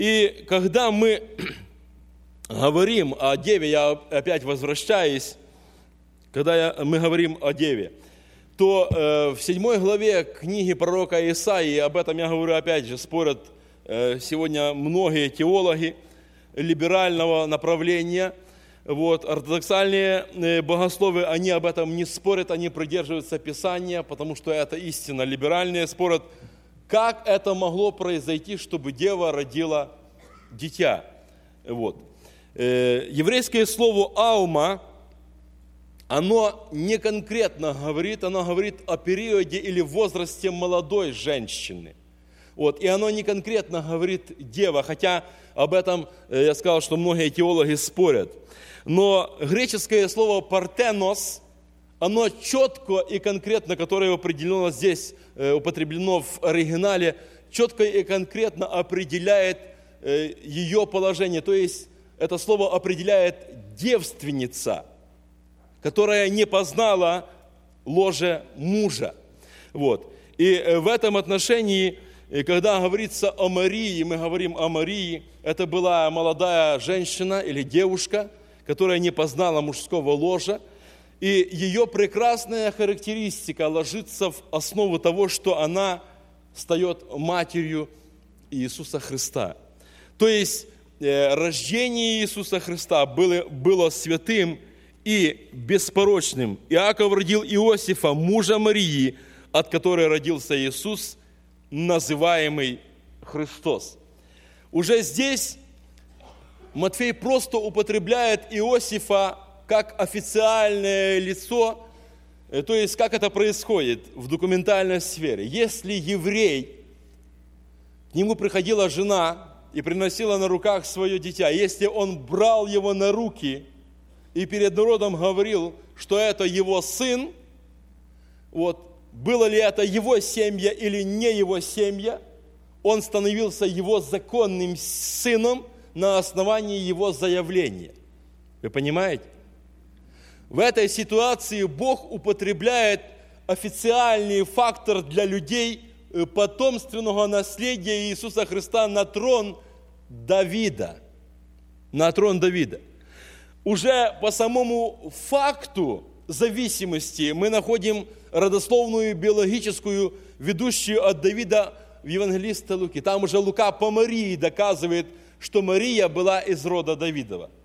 И когда мы говорим о Деве, я опять возвращаюсь, когда мы говорим о Деве, то в 7 главе книги пророка Исаии, об этом я говорю опять же, спорят сегодня многие теологи либерального направления, ортодоксальные богословы, они об этом не спорят, они придерживаются Писания, потому что это истина. Либеральные спорят, как это могло произойти, чтобы дева родила дитя. Еврейское слово «аума», оно не конкретно говорит, оно говорит о периоде или возрасте молодой женщины. И оно не конкретно говорит дева, хотя об этом я сказал, что многие теологи спорят. Но греческое слово «партенос», оно четко и конкретно, которое определено здесь, употреблено в оригинале, четко и конкретно определяет ее положение. То есть это слово определяет девственница, которая не познала ложе мужа. И в этом отношении, когда говорится о Марии, мы говорим о Марии, это была молодая женщина или девушка, которая не познала мужского ложа, и ее прекрасная характеристика ложится в основу того, что она стает матерью Иисуса Христа. То есть рождение Иисуса Христа было святым и беспорочным. Иаков родил Иосифа, мужа Марии, от которой родился Иисус, называемый Христос. Уже здесь Матфей просто употребляет Иосифа как официальное лицо, то есть как это происходит в документальной сфере. Если еврей, к нему приходила жена и приносила на руках свое дитя, если он брал его на руки и перед народом говорил, что это его сын, было ли это его семья или не его семья, он становился его законным сыном на основании его заявления. Вы понимаете? В этой ситуации Бог употребляет официальный фактор для людей потомственного наследия Иисуса Христа на трон Давида. На трон Давида. Уже по самому факту зависимости мы находим родословную биологическую, ведущую от Давида в Евангелисте Луки. Там уже Лука по Марии доказывает, что Мария была из рода Давидова.